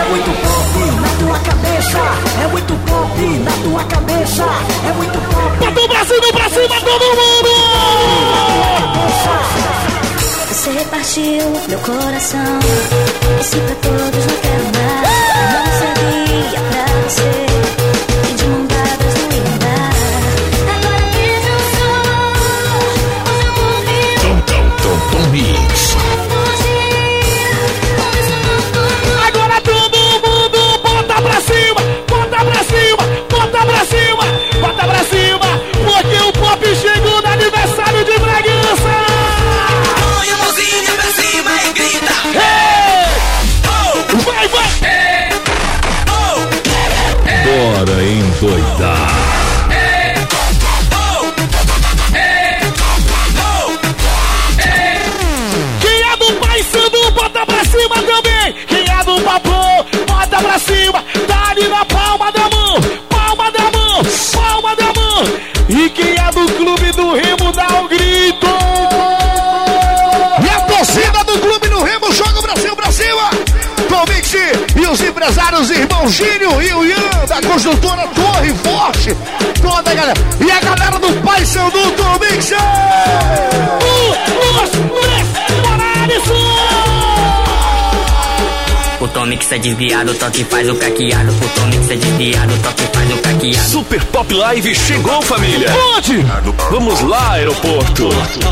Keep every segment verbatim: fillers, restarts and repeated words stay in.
muito pop na tua cabeça, é muito pop na tua cabeça, é muito pop. Bota o Brasil pra cima, todo mundo! Você repartiu meu coração, disse pra todos não quero mais. Eu não sabia pra você, e de mão dadas não ia dar. Agora veja só, hoje eu vou vir. Tom, tom, tom, tom mix. Agora todo mundo bota pra cima, bota pra cima, bota pra cima, bota pra cima, porque o pop chegou no aniversário de Bragança. Põe a mãozinha pra cima e grita. Hey! Oh! Vai, vai! Hey! Oh! Bora endoidar. Hey! Oh! Hey! Oh! Hey! Quem é do Pai Sandu, bota pra cima também. Quem é do Papão, bota pra cima. Tá ali na palma da mão, palma da mão, palma da mão. E quem é do Clube do Remo, dá um grito. E a torcida do Clube do Remo joga o Brasil pra cima. Com Mix e os empresários Irmão Gírio e o Ian da construtora Torre Forte. Toda a galera. E a galera do Pai Sandu com Mix. Um, dois, três, bora, Alisson! O Tom Mix é desviado, o toque faz o caqueado. O Tom Mix é desviado, o toque faz o caqueado. Super Pop Live chegou, família. Onde? Vamos lá, aeroporto.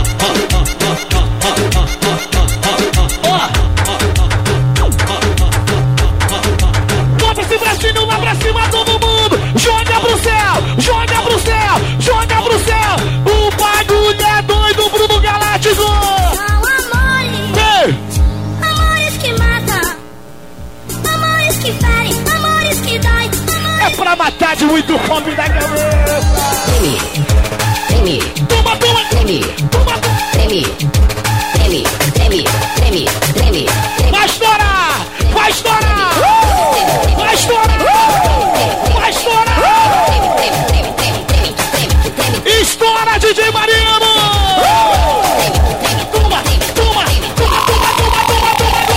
Bota esse bracinho lá pra cima, todo mundo. Joga pro céu, joga pro céu, joga pro céu. O bagulho é doido, Bruno Galáctico. São amores, Ei! amores que matam, amores que ferem, amores que dói, amores... É pra matar de muito fome da cabeça. Treme, treme, Toma, toma, treme, toma. treme, treme, treme, treme, treme, treme. Vai estourar, vai estourar, vai estourar, vai estourar. Estoura, D J Mariano. Toma, toma, toma, toma, toma, toma,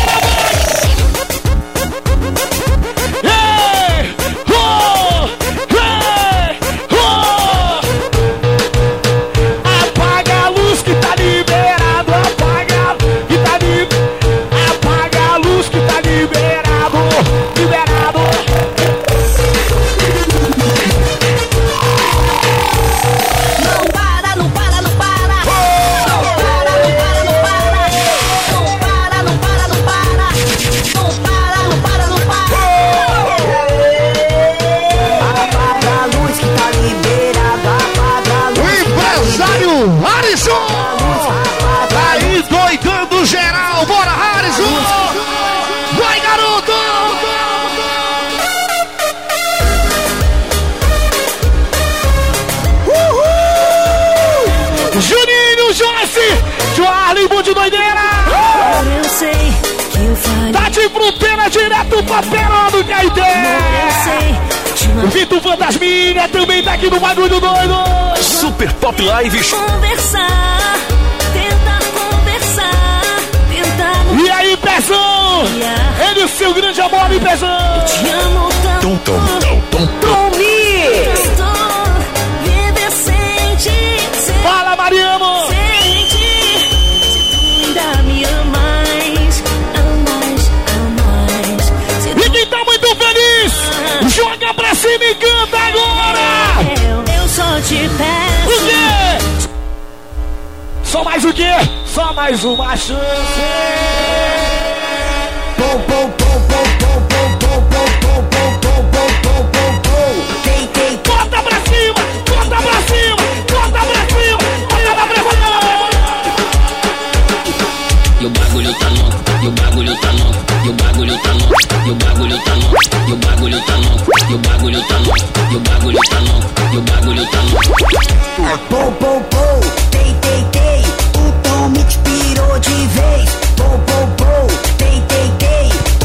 toma. Ei, oh, ei, oh. Apaga a luz que tá liberado, apaga que tá liberado, apaga a luz que tá liberado, liberado. Não para, não para, não para. Não para, não para, não para. Não para, não para, não para. Não para, não para, não para. Apaga a luz que tá liberada, apaga a O luz. empresário Harrison. Tá aí doidando geral. Bora, Harrison. Vai, garoto. Uhul! Juninho, Joyce, Charlie, Mundo Doideira. Eu sei que eu falei. Tá de fronteira direto pra Peró do Eu Caeté. sei de uma Vitor Fantasminha também tá aqui no Bagulho Doido. Super Pop Live. conversar, tentar conversar, tentar E aí, Pezão? Ele, o seu grande amor, e Pezão. te amo tanto. Tom, tom, tom, tom, tom. Estou viver sem ti, sem Fala, Mariano. sem ti. Se tu ainda me amas, amas, amas. Se E quem tá muito feliz, joga pra cima e canta agora. eu, eu só te O peço. quê? Só mais o quê? Só mais uma chance. Pom, pom, pom, pom, pom, pom, pom, pom, pom, pom, pom, pom, pom, pom, pom. Quem, quem, Bota pra cima, bota pra cima, bota pra cima, bota pra cima. E o bagulho tá louco, e o bagulho tá louco, e o bagulho tá louco, e o bagulho tá louco, e o bagulho tá louco, e o bagulho tá louco, e o bagulho tá louco, e o bagulho tá louco. pom, pom, pom. Tei, tei, tei. O Tom Mix pirou de vez. Pom, pom, pom. Tei, tei, tei.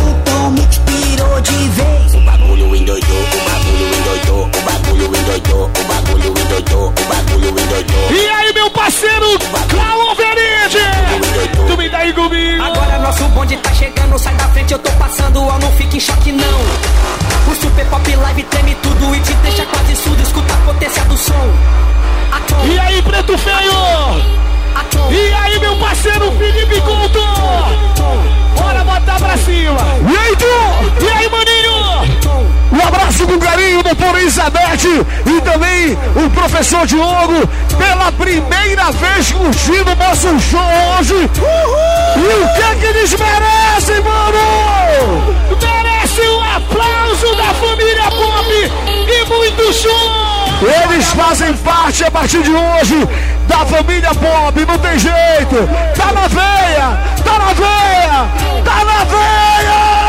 que não. O Super Pop Live treme tudo e te deixa quase surdo. Escuta a potência do som. Atom. E aí, Preto Feio? Atom. E aí, meu parceiro Felipe Couto? Bora botar pra cima. E aí, tu? E aí, maninho? Um abraço com carinho, doutora Elizabeth e também o professor Diogo, pela primeira vez curtindo o nosso show hoje. Uhul. E o que é que eles merecem, mano? Merece um aplauso da família Pop e muito show! Eles fazem parte a partir de hoje da família Pop, não tem jeito. Tá na veia, tá na veia, tá na veia!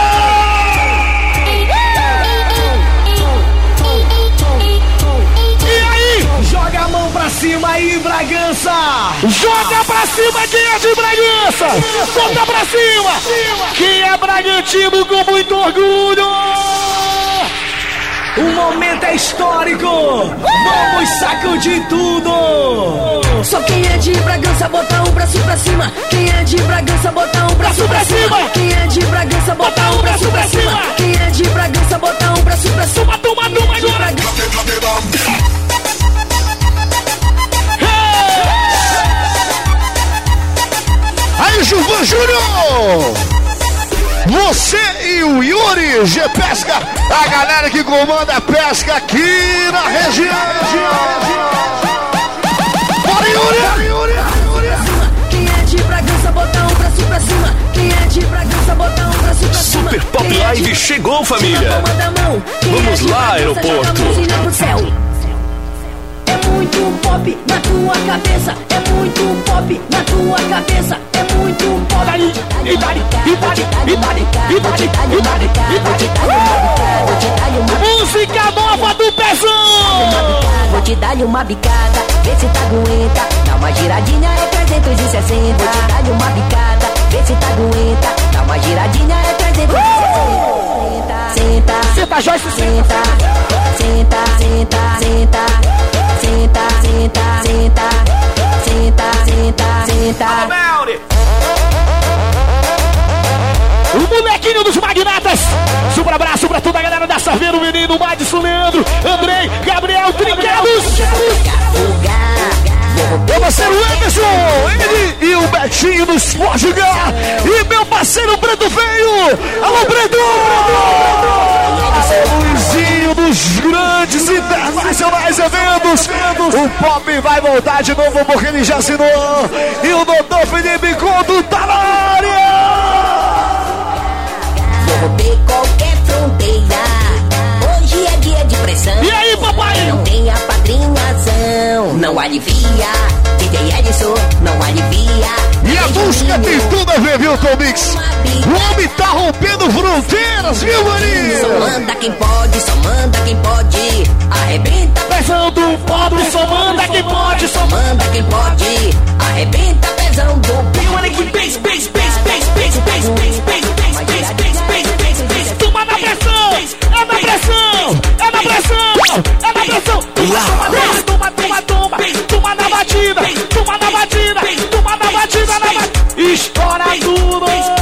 Joga a mão pra cima aí, Bragança! Joga pra cima quem é de Bragança! Bota pra cima! Quem é Bragantino com muito orgulho! O momento é histórico! Vamos sacudir tudo! Só quem é de Bragança bota um braço pra cima. Quem é de Bragança bota um braço pra cima. Quem é de Bragança bota um braço pra cima. Quem é de Bragança bota um braço pra cima. Toma, toma, toma agora! Aí, Gilvan Júnior! Você e o Yuri G Pesca, a galera que comanda a pesca aqui na região. Bora, Yuri! Quem é de Bragança bota um braço pra cima. Quem é de Bragança bota um braço pra cima. Super Pop Live chegou, família. Vamos lá, aeroporto. É muito pop na tua cabeça, é muito pop na tua cabeça, é muito pop. Idade, idade, idade, idade, idade, idade, idade. Música nova do Pezão. Vou te dar uma bicada, vê se tá aguenta. Dá uma giradinha, é trezentos e sessenta. Vou te dar uma bicada, vê se tá aguenta. Dá uma giradinha, é trezentos e sessenta. Senta, Senta, Joyce, senta, senta, senta, senta. Senta, senta, senta, senta, senta, senta. O molequinho dos magnatas. Super abraço pra toda a galera da Saveiro, menino Madison, Leandro, Andrei, Gabriel, Trinquedos. Meu parceiro Emerson, ele e o Betinho do Sport Gar. E meu parceiro Preto Feio. Alô, Preto! Luizinho dos grandes internacionais eventos. O Pop vai voltar de novo porque ele já assinou. E o doutor Felipe Couto tá na área. Vou romper qualquer fronteira. Hoje é dia de pressão. E aí, papai? Não tem apadrinhação. Não alivia. D J Edson, não alivia. E a música tem tudo a ver, viu, Tom Mix? O homem tá rompendo fronteiras, viu, Só Maninho? manda quem pode, só manda quem pode. Arrebenta, Pezão do pobre, só manda quem pode, só só manda quem pode. Arrebenta, pezão do toma na pressão, é na pressão, é na pressão, é na pressão. Toma, toma, toma, toma, toma na batida, toma na batida, toma na batida, na batida. Estoura tudo.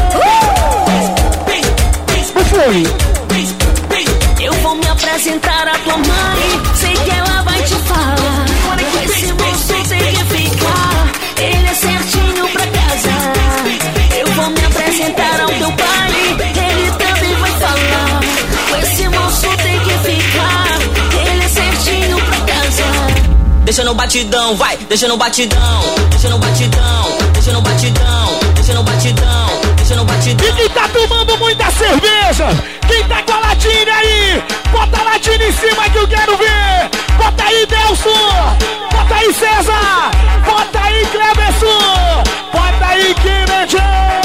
Não foi? Eu vou me apresentar à tua mãe, sei que ela vai te falar. Esse moço tem que ficar, ele é certinho pra casa. Eu vou me apresentar ao teu pai, ele também vai falar. Esse moço tem que ficar, ele é certinho pra casa. Deixa no batidão, vai, deixa no batidão, deixa no batidão, deixa no batidão, deixa no batidão, deixa no batidão. E quem tá tomando muita cerveja, quem tá com a latinha aí, bota a latinha em cima que eu quero ver. Bota aí, Delson, bota aí, César, bota aí, Cleberson, bota aí, Kennedy.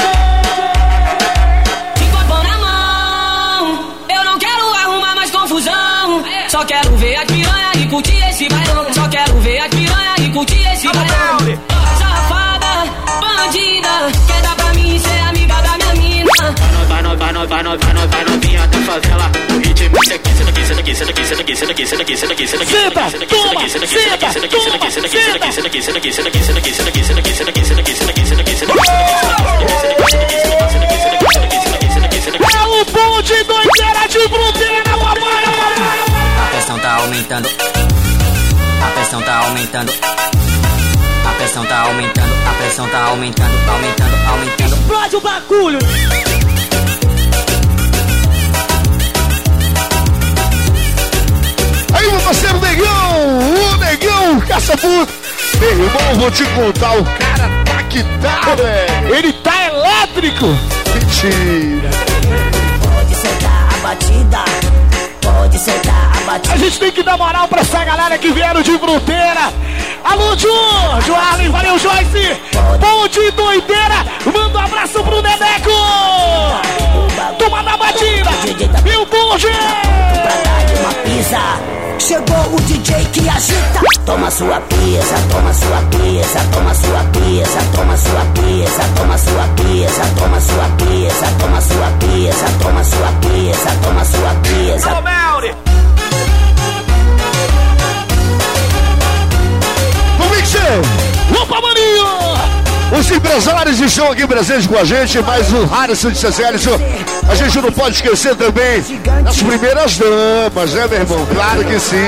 Enquanto na mão, eu não quero arrumar mais confusão. Só quero ver a piranha e curtir esse bailão. Só quero ver a piranha e curtir esse bailão. Safada, bandida, quer dar pra mim ser amiga da minha mina. Vai, vai, vai, vai, vai, vai, vai, vai, novinha da favela. O ritmo é aqui, senta aqui, senta aqui, senta aqui, senta aqui, senta aqui, senta aqui, senta aqui, senta aqui, Senta, senta aqui, toma, senta aqui, senta aqui, senta aqui, senta aqui, senta aqui, senta aqui, senta aqui, senta aqui, senta aqui, senta aqui, senta aqui, senta aqui, senta aqui, senta aqui, senta aqui, senta aqui, senta aqui, senta aqui, É o bonde doideira aumentando. A pressão tá aumentando. A pressão tá aumentando. A pressão tá aumentando, aumentando, aumentando. Explode o bagulho. Aí, meu parceiro Negão, o Negão Caça-Puta. Meu irmão, vou te contar, o cara tá que tá, velho. Ele tá elétrico. Mentira. Pode sentar a batida, pode sentar a batida. A gente tem que dar moral pra essa galera que vieram de fronteira. Alô, Ju, Joarlen, valeu, Joyce. Bom de doideira. Manda um abraço pro Neneco. Toma na batida. E o Bunge. Pra dar de uma pisa. Chegou o D J que agita. Toma sua pisa, toma sua pisa, toma sua pisa, toma sua pisa, toma sua pisa, toma sua pisa, toma sua pisa, toma sua pisa, toma sua pisa. Alô, Melri. Opa, maninho! Os empresários estão aqui presentes com a gente, mas o Harrison de Cecélio, a gente não pode esquecer também das primeiras damas, né, meu irmão? Claro que sim!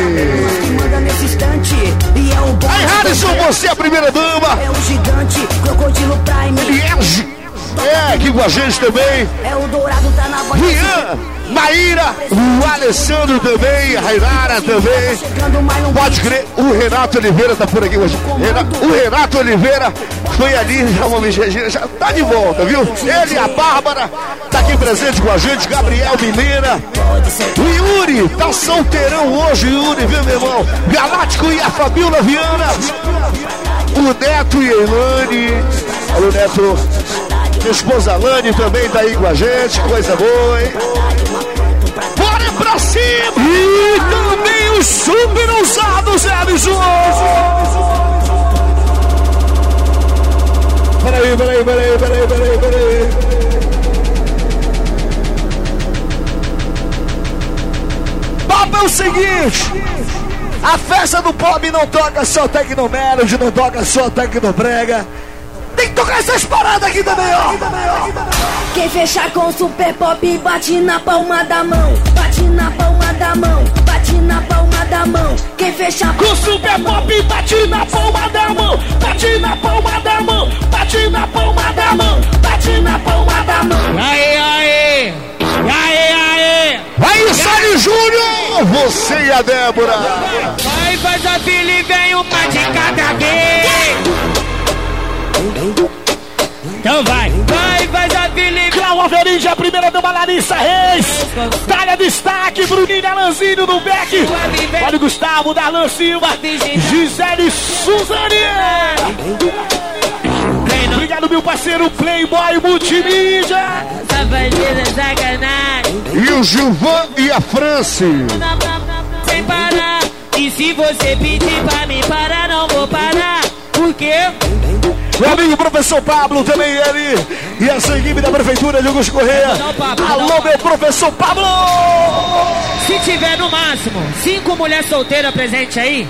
Aí, Harrison, você é a primeira dama! É o gigante, crocodilo prime. Ele é, gi- é aqui com a gente também. É o dourado, tá na voz. Rian, Maíra, o Alessandro também, a Rainara também. Pode crer, o Renato Oliveira tá por aqui hoje. Renato, o Renato Oliveira foi ali, já uma Regina, já tá de volta, viu? Ele e a Bárbara tá aqui presente com a gente, Gabriel Mineira. O Yuri tá solteirão hoje, Yuri, viu, meu irmão? Galáctico e a Fabiola Viana. O Neto e a Elane. Alô, Neto. Minha esposa Lani também tá aí com a gente, coisa boa, hein? Bora pra cima! E também os super ousados, Ellison! Peraí, peraí, peraí, peraí, peraí, peraí. Papo é o seguinte: a festa do pop não toca só Tecnomelody, não toca só Tecnobrega. Tem que tocar essas paradas aqui também, ó. Quem fechar com super pop, bate na palma da mão. Bate na palma da mão. Bate na palma da mão. Quem fechar Com super pop, bate na palma da mão. Bate na palma da mão. Bate na palma da mão. Bate na palma da mão. Aê, aê! Aê, aê! Aí, Sérgio Júnior, você e a Débora. Vai, faz a fila e vem uma de cada vez. Então vai, vai, faz a fila e Cláudia Averígia, a primeira dama Larissa Reis. Dália Destaque, Bruninho Alanzinho do Beck. Olha o Gustavo, Darlan Silva. Gisele Suzane. Obrigado, meu parceiro Playboy Multimídia. Safadeza, sacanagem. E o Gilvan e a France. Sem parar. E se você pedir pra mim parar, não vou parar. Por quê? Meu amigo professor Pablo, também ele. E essa equipe da prefeitura de Augusto Correia. Alô, meu professor Pablo. Se tiver no máximo cinco mulheres solteiras presentes aí.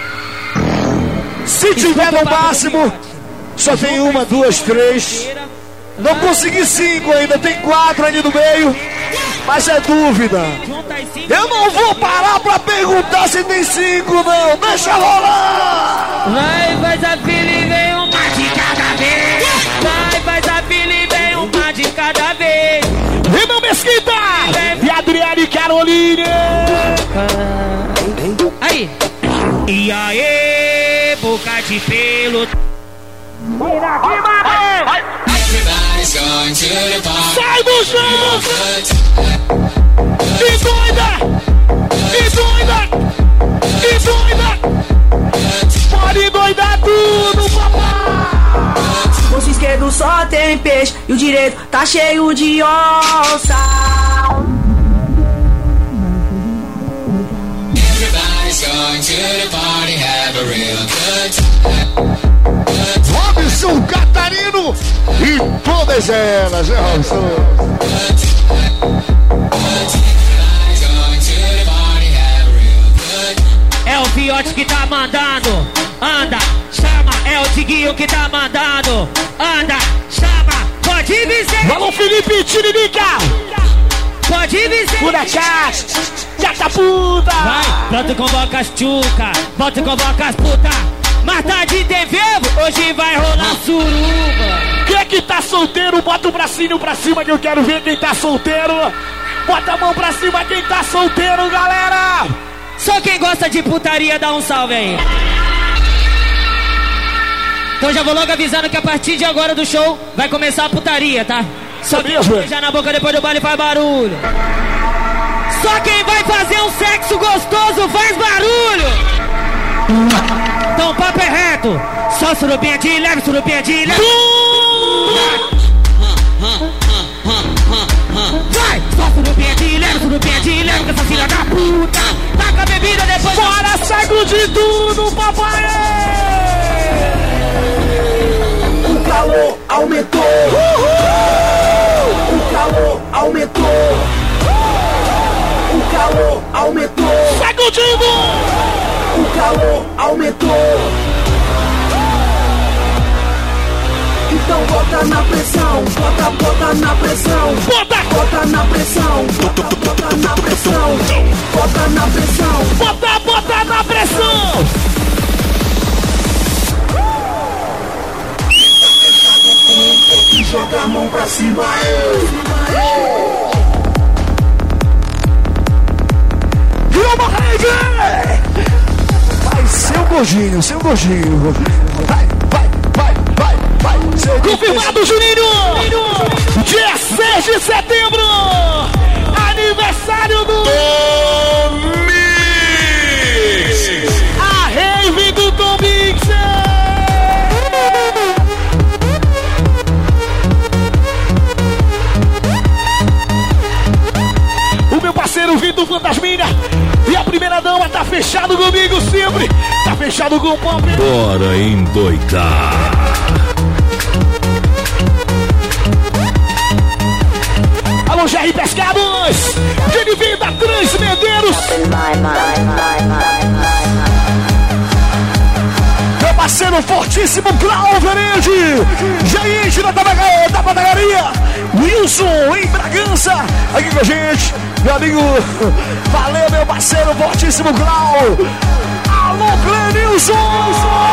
Se tiver no máximo, só tem uma, duas, três. Não consegui cinco ainda, tem quatro ali no meio. Mas é dúvida. Eu não vou parar pra perguntar se tem cinco, não. Deixa rolar. Vai, faz a fila e vem uma de cada vez. Vai, faz a fila e vem uma de cada vez. Renan Mesquita e Adriane Caroline. Aí. E aí, boca de pelo. Sai do chão! E doida! E doida! E doida! Pode doidar tudo, papai! O esquerdo só tem peixe e o direito tá cheio de onça. Robson Catarino e todas elas, né, Robson? É o Fiote que tá mandando. Anda, chama. É o Tiguinho que tá mandando. Anda, chama. Pode dizer. Alô, Felipe Tiririca! Pode ir, Vicente. Pura caixa, gata puta. Vai, pronto, convoca as tchuca. Volta e convoca as puta. Mas tá de T V, hoje vai rolar suruba. Quem é que tá solteiro, bota o bracinho pra cima que eu quero ver quem tá solteiro. Bota a mão pra cima quem tá solteiro, galera. Só quem gosta de putaria dá um salve aí. Então já vou logo avisando que a partir de agora do show vai começar a putaria, tá? Só quem beijar na boca depois do baile faz barulho. Só quem vai fazer um sexo gostoso faz barulho. Então o papo é reto. Só surubinha de leve, surubinha de leve. Vai! Só surubinha de leve, surubinha de leve com essa filha da puta. Taca a bebida depois. Bora, segue de tudo, papai! O calor aumentou. Uhul! O calor aumentou. O calor aumentou. Segue o time! O calor aumentou. Então bota na pressão, bota, bota na pressão. Bota! Bota na pressão, bota, bota na pressão. Bota na pressão. Bota, bota na pressão. E joga a mão pra cima. Virou uma rave! Vai, seu gordinho, seu gordinho. Vai, vai, vai, vai, vai. Seu Confirmado, Juninho! Dia seis de setembro! Aniversário do Tom Mix! A rave do Tom Mix! O meu parceiro Vitor Fantasminha e a primeira dama tá fechado comigo sempre! Tá fechado com o Pop! Bora endoidar! Alô, Jair Pescados! De vida Trans Medeiros! meu parceiro fortíssimo Cláudio Verede, gente da, da padaria, Wilson em Bragança, aqui com a gente, meu amigo, valeu meu parceiro fortíssimo Cláudio. Alô, Clenilson!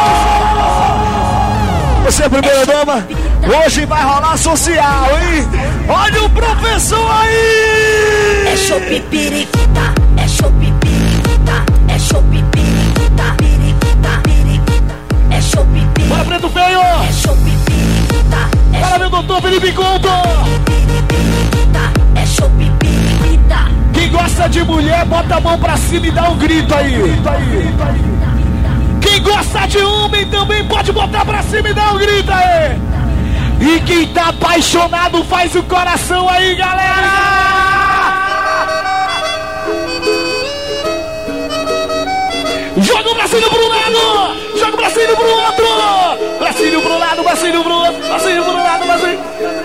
Você é a primeira dama, hoje vai rolar social, hein? Olha o professor aí! É show pipiriquita, é show pipiriquita, é show pipiriquita, piriquita, piriquita, é show pipiriquita. Bora, Preto Feio! É show pipiriquita, é Para meu doutor Felipe Couto! pipiriquita, é show pipiriquita. Quem gosta de mulher, bota a mão pra cima e dá um grito aí! Grito aí. Quem gosta de homem também pode botar pra cima e dar um grito aí! E quem tá apaixonado faz o coração aí, galera! Joga o bracinho pro lado! Joga o bracinho pro outro! Bracinho pro lado, bracinho pro outro! Bracinho pro lado, bracinho...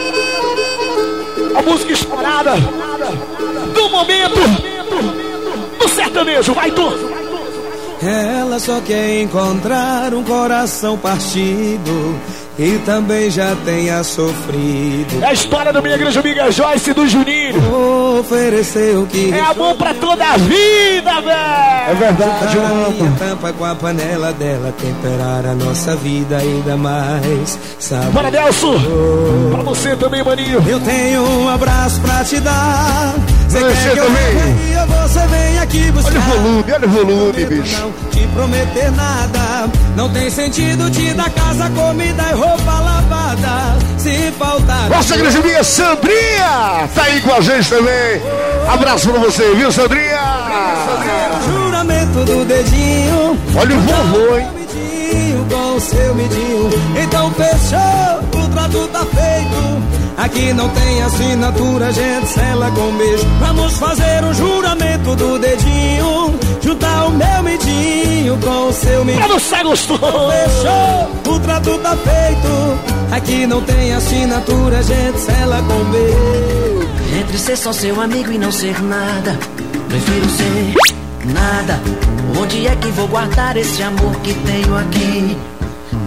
A música estourada do momento do sertanejo, vai tu! Ela só quer encontrar um coração partido e também já tenha sofrido. É a história da minha grande amiga Joyce do Juninho. Ofereceu o que é amor pra toda a vida, velho. É verdade, mano. Tampa com a panela dela, temperar a nossa vida ainda mais. Sabe? Bora, Nelson. Oh. Pra você também, maninho. Eu tenho um abraço pra te dar. Você quer que eu venha? Você vem aqui buscar. Olha o volume, olha o volume, bicho. Não te prometer nada. Não tem sentido te dar casa, comida e roupa lavada. Se faltar. Nossa grande amiga Sandrinha tá aí com a gente também. Abraço pra você, viu, Sandrinha? Juramento do dedinho. Olha o vovô, hein? Com o seu midinho. Então fechou, o trato tá feito. Aqui não tem assinatura, gente sela com beijo. Vamos fazer um juramento do dedinho. Juntar o meu midinho com o seu midinho. Pra você gostou. Fechou, o trato tá feito. Aqui não tem assinatura, gente sela com beijo. Entre ser só seu amigo e não ser nada, prefiro ser nada. Onde é que vou guardar esse amor que tenho aqui?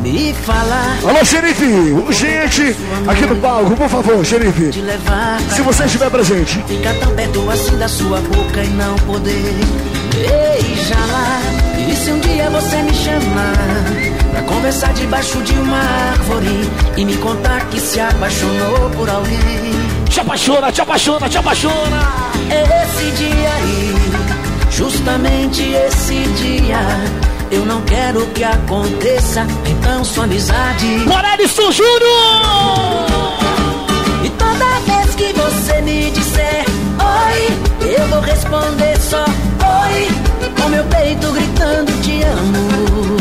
me falar. Alô, xerife, urgente, aqui no palco, por favor, xerife. Te levar se você estiver presente. Ficar tão perto assim da sua boca e não poder beijá-la. E se um dia você me chamar pra conversar debaixo de uma árvore e me contar que se apaixonou por alguém. Te apaixona, te apaixona, te apaixona. Esse dia aí, justamente esse dia, eu não quero que aconteça, então sua amizade. Bora, Alisson Júnior! E toda vez que você me disser oi, eu vou responder só oi, com meu peito gritando te amo.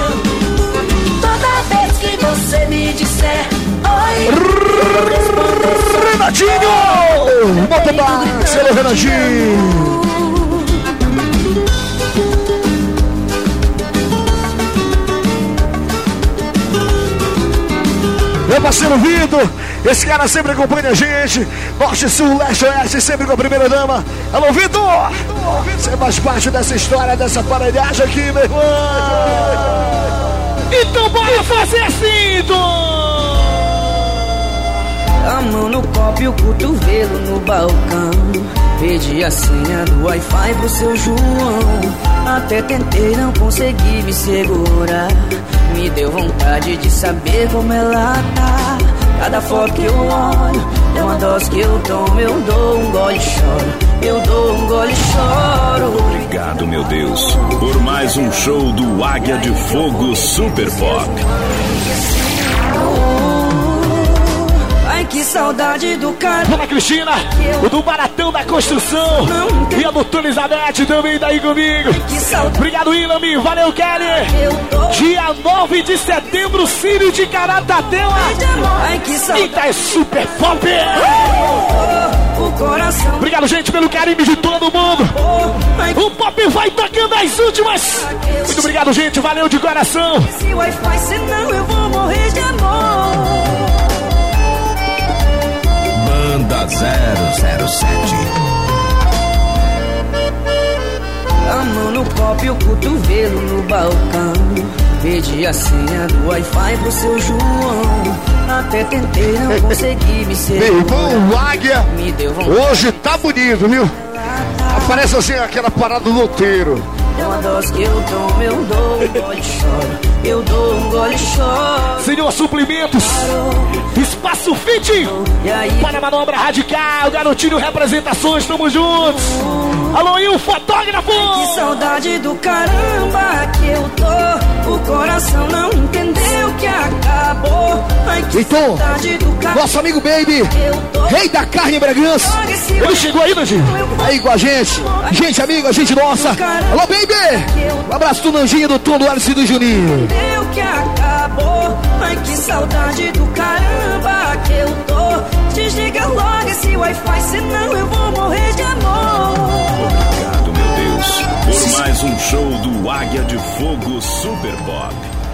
Toda vez que você me disser oi, eu vou responder só Renatinho! Bota mais, seu Renatinho! Meu parceiro Vitor, esse cara sempre acompanha a gente. Norte, Sul, Leste, Oeste, sempre com a primeira dama. Alô, Vitor! Você faz parte dessa história, dessa aparelhagem aqui, meu irmão. Então bora fazer assim, Dom! A mão no copo e o cotovelo no balcão. Pedi a senha do Wi-Fi pro seu João. Até tentei, não consegui me segurar. Me deu vontade de saber como ela tá. Cada foto que eu olho é uma dose que eu tomo. Eu dou um gole e choro, eu dou um gole e choro. Obrigado, meu Deus, por mais um show do Águia de Fogo Super Pop. Ai, que saudade do cara. Dona Cristina, o do Baratão da Construção. E a doutora Elizabeth também tá aí comigo. Obrigado, Ilami. Valeu, Kelly. Dia nove de setembro, Círio de Caratatema. Eita, é Super Pop. Obrigado, gente, pelo carinho de todo mundo. O Pop vai tocando as últimas. Muito obrigado, gente. Valeu de coração. Se o Wi-Fi, senão eu vou morrer de amor. Banda zero zero sete. A mão no copo e o cotovelo no balcão. Pedi a senha do Wi-Fi pro seu João. Até tentei, não consegui me segurar. Meu irmão, o Águia hoje tá bonito, viu? Parece assim aquela parada do loteiro. É uma dose que eu tomo, eu dou um gole e choro. Eu dou um gole e choro. Senhor Suprimentos, Espaço Fit, para a manobra radical, Garotinho Representações, tamo juntos. Alô, e o fotógrafo? Que saudade do caramba que eu tô. O coração não entendeu que acabou. Ai, que então, saudade do caramba. Nosso amigo Baby, rei da carne Bragança. Ele chegou aí, Nandinho? Aí com a gente. Gente amiga, gente nossa. Alô, Baby. Um abraço do Nandinho, do Tom, do Alice e do Juninho. Entendeu que acabou. Ai, que saudade do caramba que eu tô. Desliga logo esse Wi-Fi, senão eu vou morrer de amor. Obrigado, meu Deus, por mais um show do Águia de Fogo Super Pop.